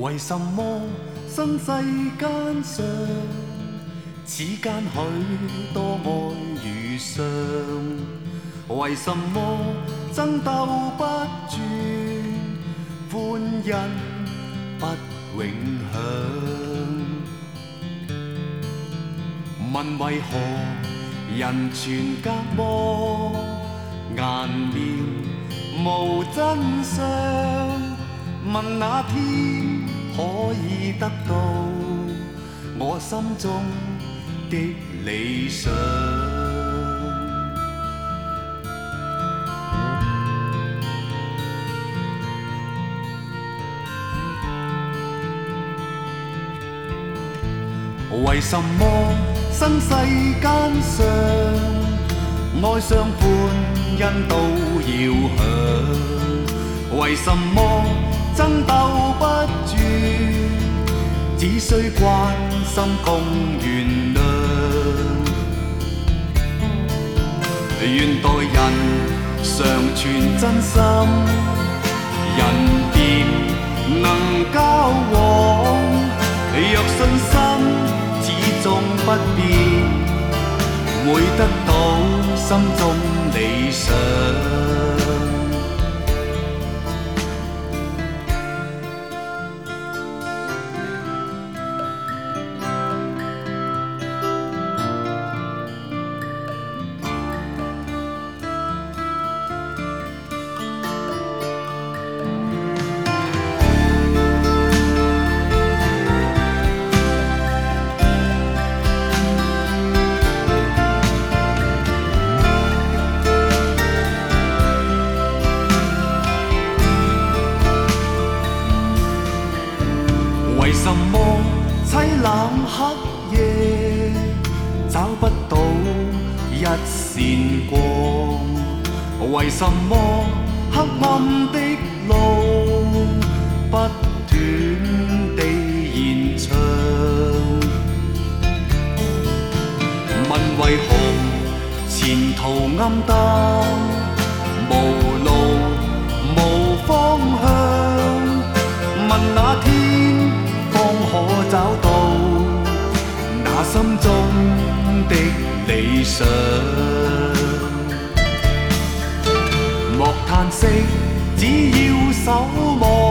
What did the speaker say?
为什么生世间上，此间许多爱与伤？为什么争斗不绝，欢欣不永享？问为何人全隔膜，颜面无真相？问那天可以得到我心中的理想？为什么生世间上，爱相伴因都要响？为什么争斗不绝，只需关心共原谅？愿待人常存真心，人便能交往。若信心始终不变，會得到心中理想。为什么凄冷黑夜找不到一线光？为什么黑暗的路不断地延长？问为何前途暗淡，無路無方向？問那天方可找到那心中的理想？莫嘆息，只要守望。